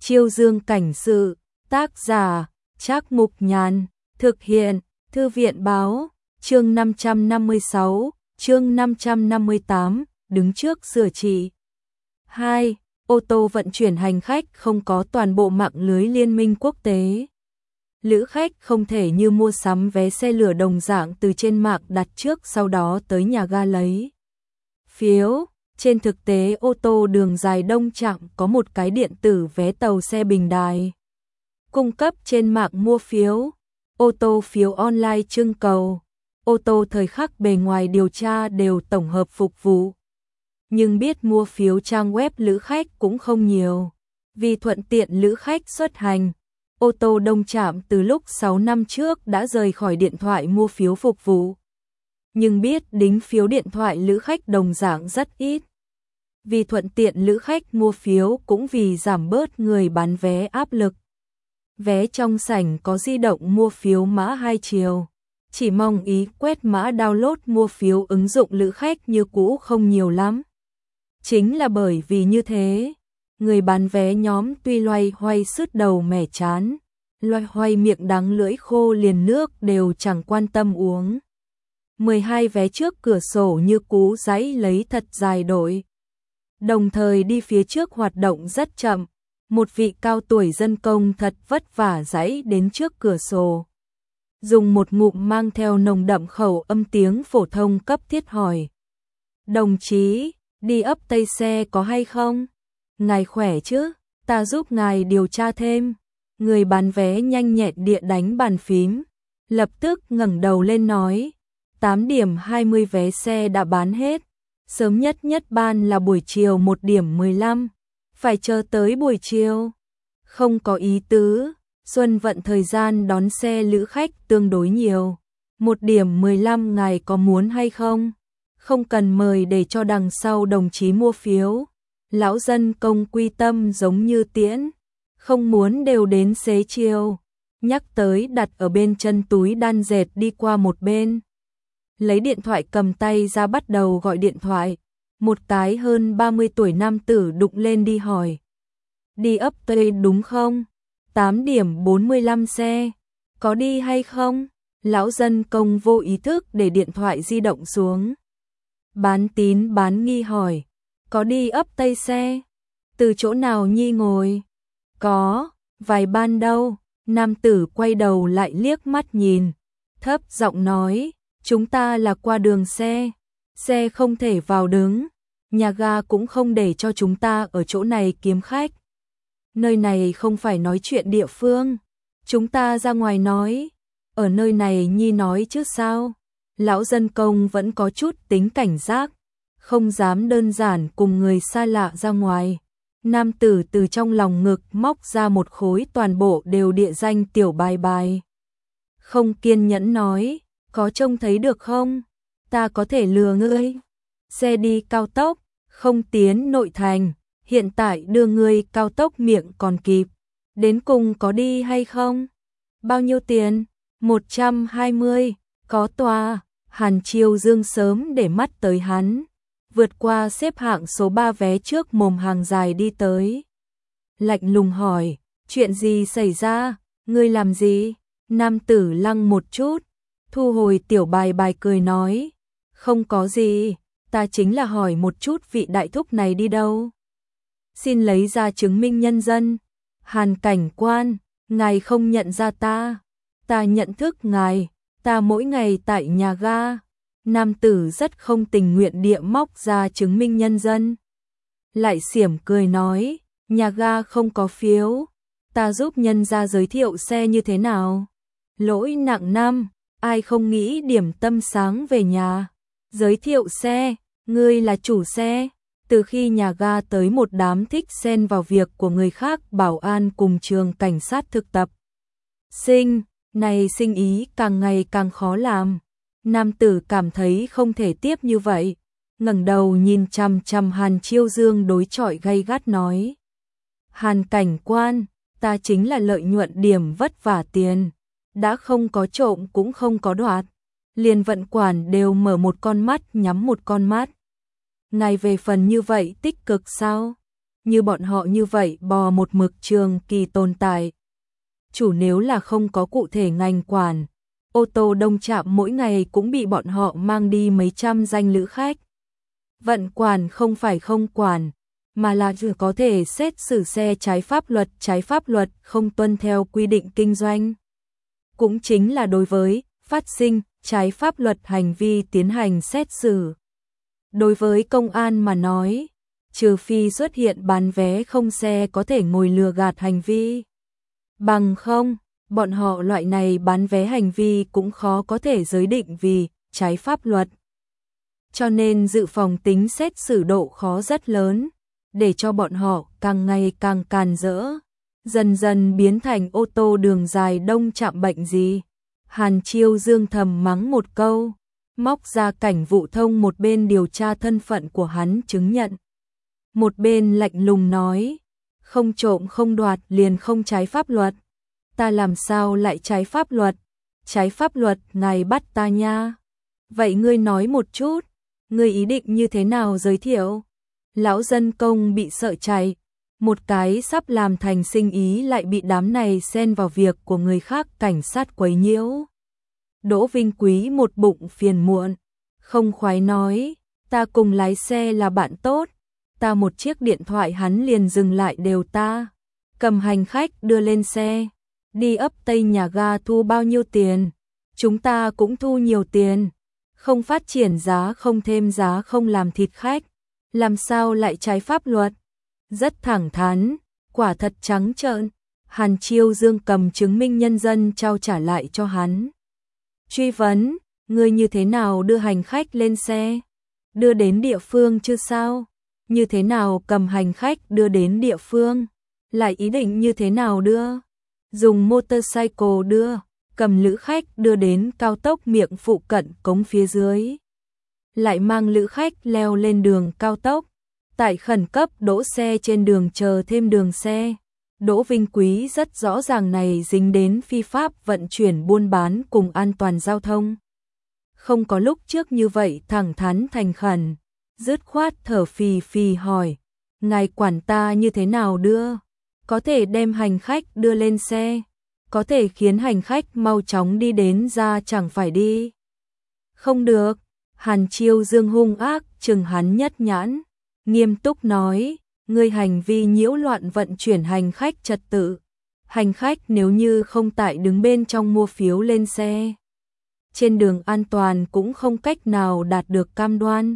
Chiêu Dương cảnh sự, tác giả, Trác Mục Nhàn, thực hiện, Thư viện báo, chương 556, chương 558, đứng trước sửa trị. 2. Ô tô vận chuyển hành khách không có toàn bộ mạng lưới liên minh quốc tế. Lữ khách không thể như mua sắm vé xe lửa đồng dạng từ trên mạng đặt trước sau đó tới nhà ga lấy phiếu. Trên thực tế ô tô đường dài đông chặng có một cái điện tử vé tàu xe bình đài cung cấp trên mạng mua phiếu, ô tô phiếu online trưng cầu, ô tô thời khắc bề ngoài điều tra đều tổng hợp phục vụ. Nhưng biết mua phiếu trang web lữ khách cũng không nhiều. Vì thuận tiện lữ khách xuất hành, ô tô đông trạm từ lúc 6 năm trước đã rời khỏi điện thoại mua phiếu phục vụ. Nhưng biết đính phiếu điện thoại lữ khách đồng dạng rất ít. Vì thuận tiện lữ khách mua phiếu cũng vì giảm bớt người bán vé áp lực. Vé trong sảnh có di động mua phiếu mã 2 chiều. Chỉ mong ý quét mã download mua phiếu ứng dụng lữ khách như cũ không nhiều lắm. Chính là bởi vì như thế, người bán vé nhóm tuy loay hoay sứt đầu mẻ chán, loay hoay miệng đắng lưỡi khô liền nước đều chẳng quan tâm uống. 12 vé trước cửa sổ như cú giãy lấy thật dài đội. Đồng thời đi phía trước hoạt động rất chậm, một vị cao tuổi dân công thật vất vả giãy đến trước cửa sổ. Dùng một ngụm mang theo nồng đậm khẩu âm tiếng phổ thông cấp thiết hỏi. Đồng chí, đi ấp Tây xe có hay không? Ngài khỏe chứ? Ta giúp ngài điều tra thêm. Người bán vé nhanh nhẹn địa đánh bàn phím, lập tức ngẩng đầu lên nói. 8 điểm 20 vé xe đã bán hết. Sớm nhất ban là buổi chiều 1 điểm 15. Phải chờ tới buổi chiều. Không có ý tứ. Xuân vận thời gian đón xe lữ khách tương đối nhiều. 1 điểm 15 ngài có muốn hay không? Không cần mời để cho đằng sau đồng chí mua phiếu. Lão dân công quy tâm giống như tiễn. Không muốn đều đến xế chiều. Nhắc tới đặt ở bên chân túi đan dệt đi qua một bên. Lấy điện thoại cầm tay ra bắt đầu gọi điện thoại. Một cái hơn 30 tuổi nam tử đụng lên đi hỏi. Đi ấp Tây đúng không? 8 điểm 45 xe. Có đi hay không? Lão dân công vô ý thức để điện thoại di động xuống. Bán tín bán nghi hỏi. Có đi ấp Tây xe? Từ chỗ nào nhi ngồi? Có, vài ban đâu? Nam tử quay đầu lại liếc mắt nhìn. Thấp giọng nói. Chúng ta là qua đường xe. Xe không thể vào đứng. Nhà ga cũng không để cho chúng ta ở chỗ này kiếm khách. Nơi này không phải nói chuyện địa phương. Chúng ta ra ngoài nói. Ở nơi này nhi nói chứ sao. Lão dân công vẫn có chút tính cảnh giác. Không dám đơn giản cùng người xa lạ ra ngoài. Nam tử từ trong lòng ngực móc ra một khối toàn bộ đều địa danh tiểu bài bài. Không kiên nhẫn nói. Có trông thấy được không? Ta có thể lừa ngươi. Xe đi cao tốc, không tiến nội thành. Hiện tại đưa ngươi cao tốc miệng còn kịp. Đến cùng có đi hay không? Bao nhiêu tiền? 120. Có tòa. Hàn Chiêu Dương sớm để mắt tới hắn. Vượt qua xếp hạng số 3 vé trước mồm hàng dài đi tới. Lạnh lùng hỏi. Chuyện gì xảy ra? Ngươi làm gì? Nam tử lăng một chút. Thu hồi tiểu bài bài cười nói. Không có gì. Ta chính là hỏi một chút vị đại thúc này đi đâu. Xin lấy ra chứng minh nhân dân. Hàn cảnh quan. Ngài không nhận ra ta. Ta nhận thức ngài. Ta mỗi ngày tại nhà ga. Nam tử rất không tình nguyện địa móc ra chứng minh nhân dân. Lại xiểm cười nói. Nhà ga không có phiếu. Ta giúp nhân ra giới thiệu xe như thế nào. Lỗi nặng năm. Ai không nghĩ điểm tâm sáng về nhà. Giới thiệu xe. Ngươi là chủ xe. Từ khi nhà ga tới một đám thích xen vào việc của người khác bảo an cùng trường cảnh sát thực tập. Này sinh ý càng ngày càng khó làm. Nam tử cảm thấy không thể tiếp như vậy. Ngẩng đầu nhìn chằm chằm Hàn Chiêu Dương đối chọi gay gắt nói. Hàn cảnh quan, ta chính là lợi nhuận điểm vất vả tiền. Đã không có trộm cũng không có đoạt. Liền vận quản đều mở một con mắt nhắm một con mắt. Ngài về phần như vậy tích cực sao? như bọn họ như vậy bò một mực trường kỳ tồn tại. Chủ nếu là không có cụ thể ngành quản, ô tô đông trạm mỗi ngày cũng bị bọn họ mang đi mấy trăm danh lữ khách. Vận quản không phải không quản, mà là chỉ có thể xét xử xe trái pháp luật không tuân theo quy định kinh doanh. Cũng chính là đối với phát sinh trái pháp luật hành vi tiến hành xét xử. Đối với công an mà nói, trừ phi xuất hiện bán vé không xe có thể ngồi lừa gạt hành vi. Bằng không, bọn họ loại này bán vé hành vi cũng khó có thể giới định vì trái pháp luật. Cho nên dự phòng tính xét xử độ khó rất lớn, để cho bọn họ càng ngày càng càn rỡ, dần dần biến thành ô tô đường dài đông trạm bệnh gì. Hàn Chiêu Dương thầm mắng một câu, móc ra cảnh vụ thông một bên điều tra thân phận của hắn chứng nhận. Một bên lạnh lùng nói, không trộm không đoạt liền không trái pháp luật. Ta làm sao lại trái pháp luật? Trái pháp luật ngài bắt ta nha. Vậy ngươi nói một chút, ngươi ý định như thế nào giới thiệu? Lão dân công bị sợ chạy, một cái sắp làm thành sinh ý lại bị đám này xen vào việc của người khác cảnh sát quấy nhiễu. Đỗ Vinh Quý một bụng phiền muộn, không khoái nói, ta cùng lái xe là bạn tốt, ta một chiếc điện thoại hắn liền dừng lại đều ta. Cầm hành khách đưa lên xe, đi ấp Tây nhà ga thu bao nhiêu tiền, chúng ta cũng thu nhiều tiền, không phát triển giá không thêm giá không làm thịt khách, làm sao lại trái pháp luật? Rất thẳng thắn, quả thật trắng trợn. Hàn Chiêu Dương cầm chứng minh nhân dân trao trả lại cho hắn. Truy vấn, ngươi như thế nào đưa hành khách lên xe? Đưa đến địa phương chứ sao? Như thế nào cầm hành khách đưa đến địa phương? Lại ý định như thế nào đưa? Dùng motorcycle đưa, cầm lữ khách đưa đến cao tốc miệng phụ cận cống phía dưới. Lại mang lữ khách leo lên đường cao tốc, tại khẩn cấp đỗ xe trên đường chờ thêm đường xe. Đỗ Vinh Quý rất rõ ràng này dính đến phi pháp vận chuyển buôn bán cùng an toàn giao thông. Không có lúc trước như vậy thẳng thắn thành khẩn, dứt khoát thở phì phì hỏi, ngài quản ta như thế nào đưa? Có thể đem hành khách đưa lên xe, có thể khiến hành khách mau chóng đi đến ra chẳng phải đi. Không được, Hàn Chiêu Dương hung ác chừng hắn nhất nhãn, nghiêm túc nói, ngươi hành vi nhiễu loạn vận chuyển hành khách trật tự. Hành khách nếu như không tại đứng bên trong mua phiếu lên xe, trên đường an toàn cũng không cách nào đạt được cam đoan.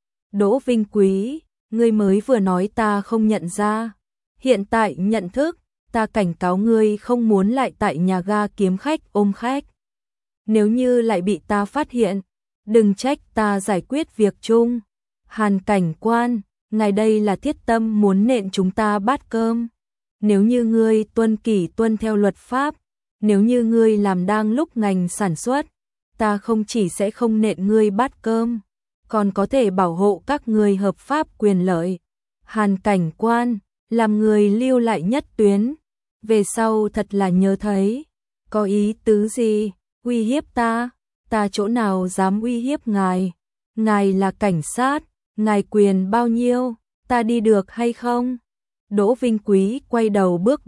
Đỗ Vinh Quý, ngươi mới vừa nói ta không nhận ra, hiện tại nhận thức, ta cảnh cáo ngươi không muốn lại tại nhà ga kiếm khách ôm khách. Nếu như lại bị ta phát hiện, đừng trách ta giải quyết việc chung. Hàn cảnh quan, ngài đây là thiết tâm muốn nện chúng ta bát cơm. Nếu như ngươi tuân kỷ tuân theo luật pháp, nếu như ngươi làm đang lúc ngành sản xuất, ta không chỉ sẽ không nện ngươi bát cơm, còn có thể bảo hộ các ngươi hợp pháp quyền lợi. Hàn cảnh quan, làm người lưu lại nhất tuyến, về sau thật là nhớ thấy. Có ý tứ gì? Uy hiếp ta? Ta chỗ nào dám uy hiếp ngài? Ngài là cảnh sát, ngài quyền bao nhiêu? Ta đi được hay không? Đỗ Vinh Quý quay đầu bước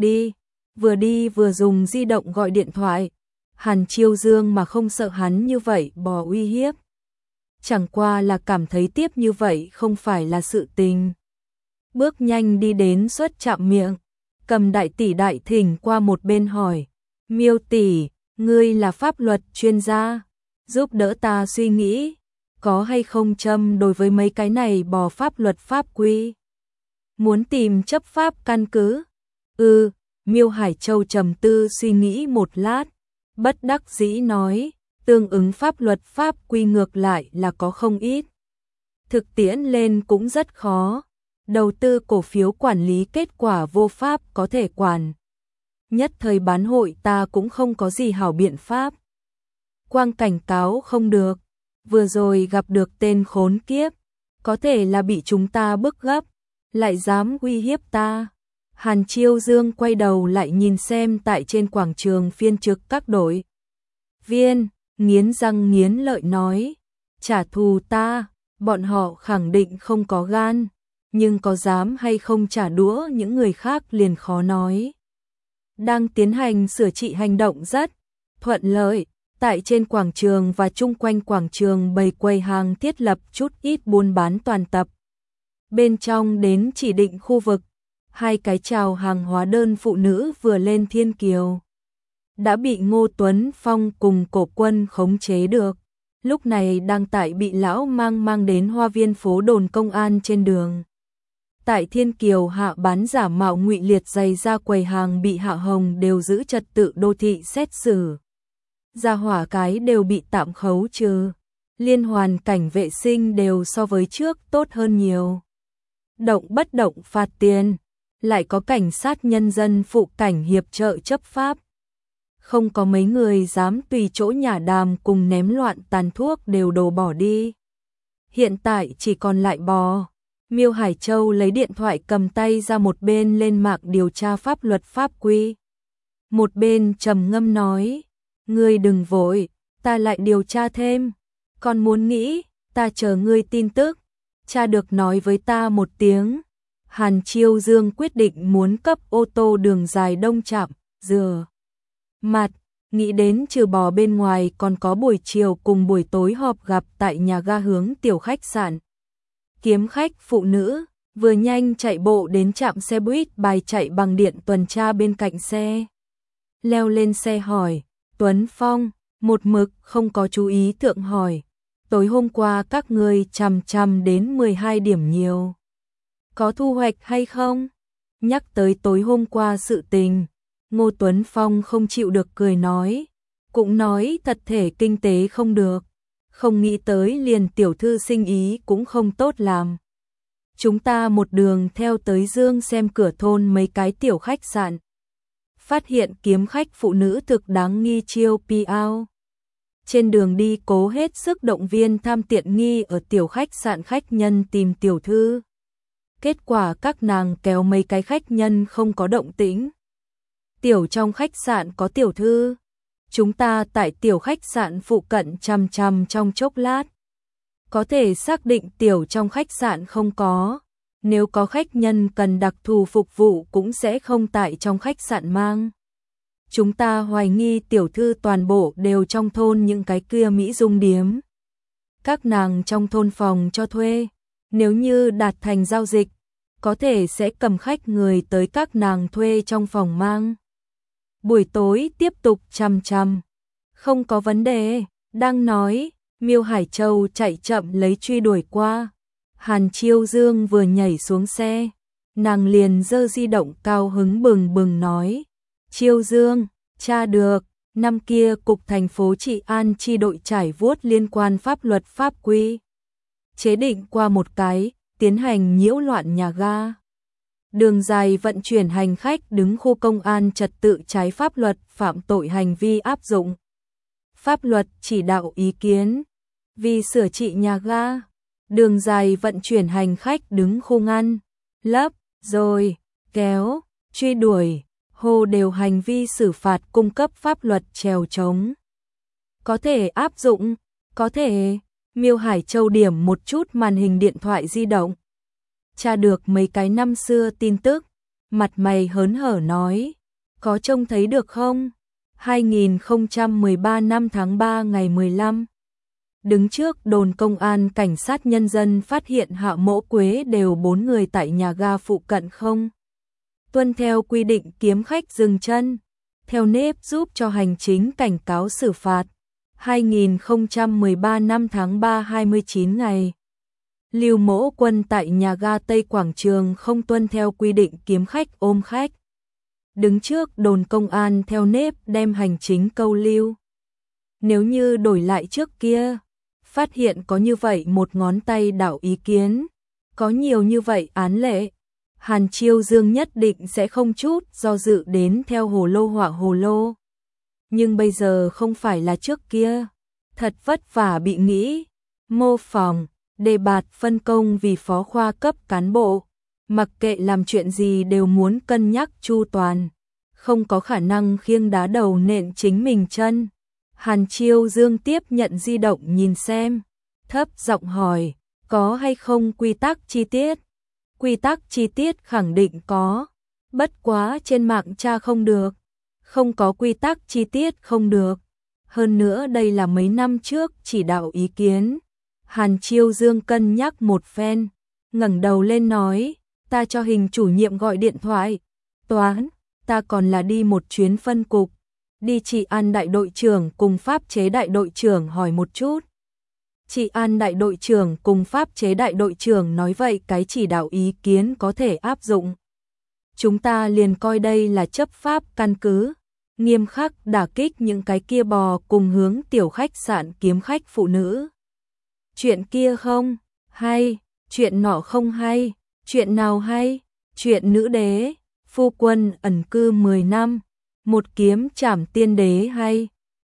đi vừa dùng di động gọi điện thoại. Hàn Chiêu Dương mà không sợ hắn như vậy bỏ uy hiếp. Chẳng qua là cảm thấy tiếp như vậy không phải là sự tình. Bước nhanh đi đến suất chạm miệng, cầm đại tỷ đại thỉnh qua một bên hỏi, Miêu tỷ, ngươi là pháp luật chuyên gia, giúp đỡ ta suy nghĩ, có hay không châm đối với mấy cái này bỏ pháp luật pháp quy. Muốn tìm chấp pháp căn cứ? Miêu Hải Châu trầm tư suy nghĩ một lát, bất đắc dĩ nói, tương ứng pháp luật pháp quy ngược lại là có không ít. Thực tiễn lên cũng rất khó, đầu tư cổ phiếu quản lý kết quả vô pháp có thể quản. Nhất thời bán hội ta cũng không có gì hảo biện pháp. Quang cảnh cáo không được, vừa rồi gặp được tên khốn kiếp, có thể là bị chúng ta bức gấp, lại dám uy hiếp ta. Hàn Chiêu Dương quay đầu lại nhìn xem tại trên quảng trường phiên trực các đội viên, nghiến răng nghiến lợi nói, trả thù ta, bọn họ khẳng định không có gan, nhưng có dám hay không trả đũa những người khác liền khó nói. Đang tiến hành sửa trị hành động rất thuận lợi, tại trên quảng trường và chung quanh quảng trường bày quầy hàng thiết lập chút ít buôn bán toàn tập. Bên trong đến chỉ định khu vực, hai cái chào hàng hóa đơn phụ nữ vừa lên thiên kiều đã bị Ngô Tuấn Phong cùng Cổ Quân khống chế được, lúc này đang tại bị lão mang đến hoa viên phố đồn công an trên đường. Tại thiên kiều hạ bán giả mạo ngụy liệt giày ra quầy hàng bị hạ hồng đều giữ trật tự đô thị xét xử. Gia hỏa cái đều bị tạm khấu trừ, liên hoàn cảnh vệ sinh đều so với trước tốt hơn nhiều. Động bất động phạt tiền, lại có cảnh sát nhân dân phụ cảnh hiệp trợ chấp pháp. Không có mấy người dám tùy chỗ nhả đàm cùng ném loạn tàn thuốc đều đổ bỏ đi. Hiện tại chỉ còn lại bò. Miêu Hải Châu lấy điện thoại cầm tay ra một bên lên mạng điều tra pháp luật pháp quy. Một bên trầm ngâm nói, ngươi đừng vội, ta lại điều tra thêm. Còn muốn nghĩ, ta chờ ngươi tin tức. Cha được nói với ta một tiếng. Hàn Chiêu Dương quyết định muốn cấp ô tô đường dài Đông Trạm, rửa mặt, nghĩ đến trừ bò bên ngoài còn có buổi chiều cùng buổi tối họp gặp tại nhà ga hướng tiểu khách sạn. Kiếm khách phụ nữ, vừa nhanh chạy bộ đến trạm xe buýt bài chạy bằng điện tuần tra bên cạnh xe. Leo lên xe hỏi, Tuấn Phong, một mực không có chú ý thượng hỏi, tối hôm qua các ngươi chằm đến 12 điểm nhiều. Có thu hoạch hay không? Nhắc tới tối hôm qua sự tình, Ngô Tuấn Phong không chịu được cười nói, cũng nói thật thể kinh tế không được, không nghĩ tới liền tiểu thư sinh ý cũng không tốt làm. Chúng ta một đường theo tới Dương xem cửa thôn mấy cái tiểu khách sạn, phát hiện kiếm khách phụ nữ thực đáng nghi chiêu piao. Trên đường đi cố hết sức động viên tham tiện nghi ở tiểu khách sạn khách nhân tìm tiểu thư. Kết quả các nàng kéo mấy cái khách nhân không có động tĩnh. Tiểu trong khách sạn có tiểu thư. Chúng ta tại tiểu khách sạn phụ cận chằm trong chốc lát. Có thể xác định tiểu trong khách sạn không có. Nếu có khách nhân cần đặc thù phục vụ cũng sẽ không tại trong khách sạn mang. Chúng ta hoài nghi tiểu thư toàn bộ đều trong thôn những cái kia Mỹ Dung điếm. Các nàng trong thôn phòng cho thuê. Nếu như đạt thành giao dịch, có thể sẽ cầm khách người tới các nàng thuê trong phòng mang. Buổi tối tiếp tục chằm. Không có vấn đề, đang nói, Miêu Hải Châu chạy chậm lấy truy đuổi qua. Hàn Chiêu Dương vừa nhảy xuống xe, nàng liền giơ di động cao hứng bừng nói, Chiêu Dương, tra được, năm kia cục thành phố trị an chi đội trải vuốt liên quan pháp luật pháp quy. Chế định qua một cái, tiến hành nhiễu loạn nhà ga. Đường dài vận chuyển hành khách đứng khu công an trật tự trái pháp luật phạm tội hành vi áp dụng. Pháp luật chỉ đạo ý kiến. Vì sửa trị nhà ga, đường dài vận chuyển hành khách đứng khu ngăn, lấp, rồi, kéo, truy đuổi, hồ đều hành vi xử phạt cung cấp pháp luật trèo trống. Có thể áp dụng, có thể. Miêu Hải Châu điểm một chút màn hình điện thoại di động. Tra được mấy cái năm xưa tin tức, mặt mày hớn hở nói, có trông thấy được không? 2013 năm tháng 3 ngày 15. Đứng trước đồn công an cảnh sát nhân dân phát hiện Hạ Mỗ Quế đều 4 người tại nhà ga phụ cận không tuân theo quy định kiếm khách dừng chân, theo nếp giúp cho hành chính cảnh cáo xử phạt. 2013 năm tháng 3 29 ngày. Lưu Mỗ Quân tại nhà ga Tây Quảng Trường không tuân theo quy định kiếm khách ôm khách. Đứng trước đồn công an theo nếp đem hành chính câu lưu. Nếu như đổi lại trước kia, phát hiện có như vậy một ngón tay đảo ý kiến, có nhiều như vậy án lệ, Hàn Chiêu Dương nhất định sẽ không chút do dự đến theo hồ lô họa hồ lô. Nhưng bây giờ không phải là trước kia, thật vất vả bị nghĩ, mô phỏng, đề bạt phân công vì phó khoa cấp cán bộ, mặc kệ làm chuyện gì đều muốn cân nhắc chu toàn, không có khả năng khiêng đá đầu nện chính mình chân. Hàn Chiêu Dương tiếp nhận di động nhìn xem, thấp giọng hỏi, có hay không quy tắc chi tiết? quy tắc chi tiết khẳng định có, bất quá trên mạng tra không được, không có quy tắc chi tiết không được. Hơn nữa đây là mấy năm trước chỉ đạo ý kiến. Hàn Chiêu Dương cân nhắc một phen, ngẩng đầu lên nói, ta cho Hình chủ nhiệm gọi điện thoại. Toán, ta còn là đi một chuyến phân cục, đi Trị An đại đội trưởng cùng pháp chế đại đội trưởng hỏi một chút. Trị An đại đội trưởng cùng pháp chế đại đội trưởng nói vậy cái chỉ đạo ý kiến có thể áp dụng. Chúng ta liền coi đây là chấp pháp căn cứ, nghiêm khắc đả kích những cái kia bò cùng hướng tiểu khách sạn kiếm khách phụ nữ. Chuyện kia không hay, chuyện nọ không hay, chuyện nào hay, chuyện nữ đế, phu quân ẩn cư 10 năm, một kiếm trảm tiên đế hay.